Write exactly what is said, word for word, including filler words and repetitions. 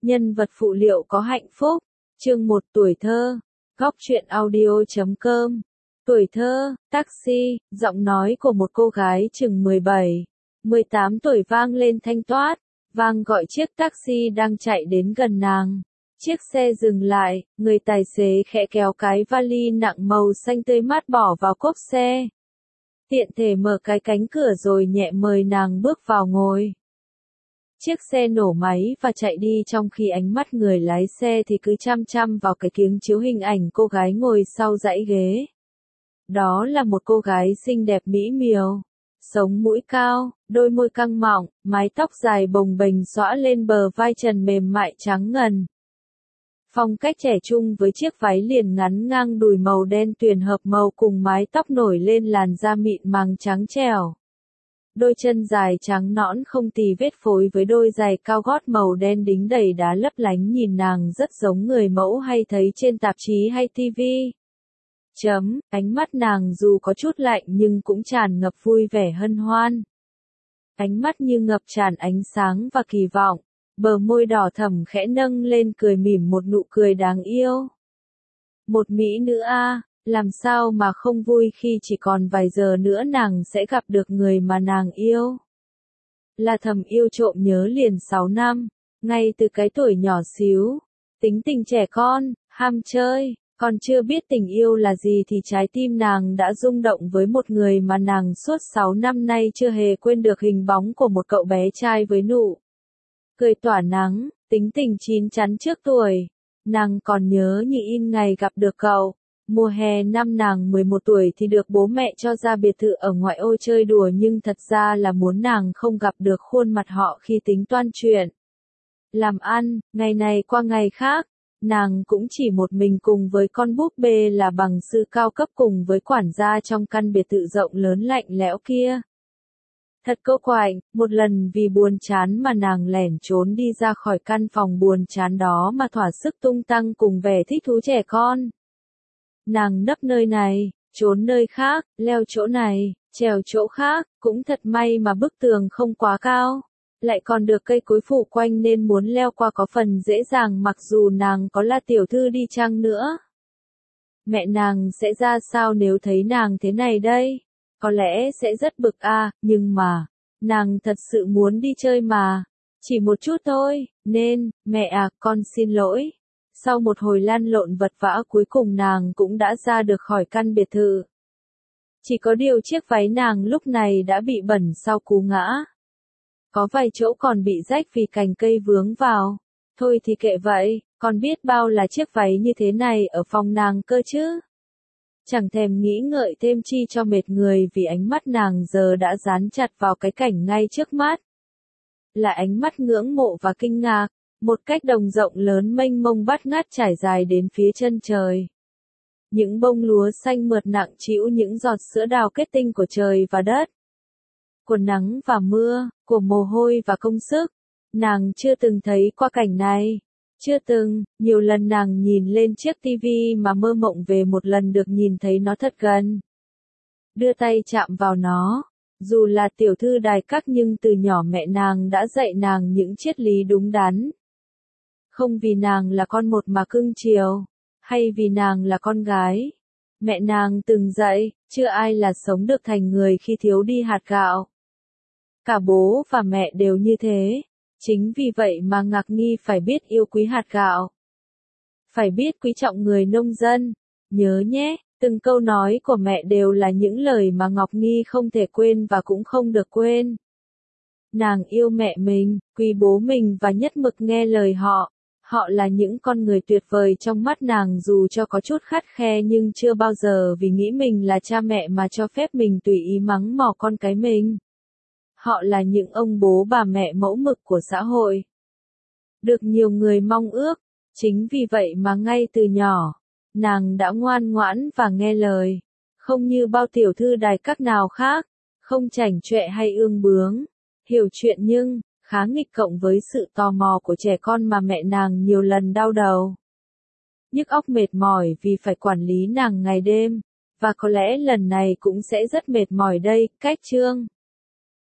Nhân vật phụ liệu có hạnh phúc. Chương một tuổi thơ. Góc truyện audio chấm com. Tuổi thơ, taxi, giọng nói của một cô gái chừng mười bảy, mười tám tuổi vang lên thanh toát, vang gọi chiếc taxi đang chạy đến gần nàng. Chiếc xe dừng lại, người tài xế khẽ kéo cái vali nặng màu xanh tươi mát bỏ vào cốp xe. Tiện thể mở cái cánh cửa rồi nhẹ mời nàng bước vào ngồi. Chiếc xe nổ máy và chạy đi trong khi ánh mắt người lái xe thì cứ chăm chăm vào cái kiếng chiếu hình ảnh cô gái ngồi sau dãy ghế. Đó là một cô gái xinh đẹp mỹ miều, sống mũi cao, đôi môi căng mọng, mái tóc dài bồng bềnh xõa lên bờ vai trần mềm mại trắng ngần. Phong cách trẻ trung với chiếc váy liền ngắn ngang đùi màu đen tuyền hợp màu cùng mái tóc nổi lên làn da mịn màng trắng trẻo. Đôi chân dài trắng nõn không tì vết phối với đôi giày cao gót màu đen đính đầy đá lấp lánh nhìn nàng rất giống người mẫu hay thấy trên tạp chí hay tivi. Chấm, ánh mắt nàng dù có chút lạnh nhưng cũng tràn ngập vui vẻ hân hoan. Ánh mắt như ngập tràn ánh sáng và kỳ vọng, bờ môi đỏ thẫm khẽ nâng lên cười mỉm một nụ cười đáng yêu. Một mỹ nữ a, làm sao mà không vui khi chỉ còn vài giờ nữa nàng sẽ gặp được người mà nàng yêu. Là thầm yêu trộm nhớ liền sáu năm, ngay từ cái tuổi nhỏ xíu, tính tình trẻ con, ham chơi. Còn chưa biết tình yêu là gì thì trái tim nàng đã rung động với một người mà nàng suốt sáu năm nay chưa hề quên được hình bóng của một cậu bé trai với nụ cười tỏa nắng, tính tình chín chắn trước tuổi. Nàng còn nhớ như in ngày gặp được cậu. Mùa hè năm nàng mười một tuổi thì được bố mẹ cho ra biệt thự ở ngoại ô chơi đùa nhưng thật ra là muốn nàng không gặp được khuôn mặt họ khi tính toán chuyện làm ăn, ngày này qua ngày khác. Nàng cũng chỉ một mình cùng với con búp bê là bằng sư cao cấp cùng với quản gia trong căn biệt thự rộng lớn lạnh lẽo kia. Thật cô quạnh, một lần vì buồn chán mà nàng lẻn trốn đi ra khỏi căn phòng buồn chán đó mà thỏa sức tung tăng cùng vẻ thích thú trẻ con. Nàng nấp nơi này, trốn nơi khác, leo chỗ này, trèo chỗ khác, cũng thật may mà bức tường không quá cao. Lại còn được cây cối phủ quanh nên muốn leo qua có phần dễ dàng mặc dù nàng có là tiểu thư đi chăng nữa. Mẹ nàng sẽ ra sao nếu thấy nàng thế này đây? Có lẽ sẽ rất bực a, nhưng mà, nàng thật sự muốn đi chơi mà. Chỉ một chút thôi, nên, mẹ à, con xin lỗi. Sau một hồi lăn lộn vật vã cuối cùng nàng cũng đã ra được khỏi căn biệt thự. Chỉ có điều chiếc váy nàng lúc này đã bị bẩn sau cú ngã. Có vài chỗ còn bị rách vì cành cây vướng vào. Thôi thì kệ vậy, còn biết bao là chiếc váy như thế này ở phòng nàng cơ chứ. Chẳng thèm nghĩ ngợi thêm chi cho mệt người vì ánh mắt nàng giờ đã dán chặt vào cái cảnh ngay trước mắt. Là ánh mắt ngưỡng mộ và kinh ngạc, một cách đồng rộng lớn mênh mông bát ngát trải dài đến phía chân trời. Những bông lúa xanh mượt nặng trĩu những giọt sữa đào kết tinh của trời và đất. Của nắng và mưa, của mồ hôi và công sức. Nàng chưa từng thấy qua cảnh này. Chưa từng, nhiều lần nàng nhìn lên chiếc tivi mà mơ mộng về một lần được nhìn thấy nó thật gần. Đưa tay chạm vào nó. Dù là tiểu thư đài các nhưng từ nhỏ mẹ nàng đã dạy nàng những triết lý đúng đắn. Không vì nàng là con một mà cưng chiều, hay vì nàng là con gái. Mẹ nàng từng dạy, chưa ai là sống được thành người khi thiếu đi hạt gạo. Cả bố và mẹ đều như thế. Chính vì vậy mà Ngạc Nhi phải biết yêu quý hạt gạo. Phải biết quý trọng người nông dân. Nhớ nhé, từng câu nói của mẹ đều là những lời mà Ngọc Nhi không thể quên và cũng không được quên. Nàng yêu mẹ mình, quý bố mình và nhất mực nghe lời họ. Họ là những con người tuyệt vời trong mắt nàng dù cho có chút khắt khe nhưng chưa bao giờ vì nghĩ mình là cha mẹ mà cho phép mình tùy ý mắng mỏ con cái mình. Họ là những ông bố bà mẹ mẫu mực của xã hội. Được nhiều người mong ước, chính vì vậy mà ngay từ nhỏ, nàng đã ngoan ngoãn và nghe lời. Không như bao tiểu thư đài các nào khác, không chảnh chọe hay ương bướng, hiểu chuyện nhưng, khá nghịch cộng với sự tò mò của trẻ con mà mẹ nàng nhiều lần đau đầu. Nhức óc mệt mỏi vì phải quản lý nàng ngày đêm, và có lẽ lần này cũng sẽ rất mệt mỏi đây, cách chương.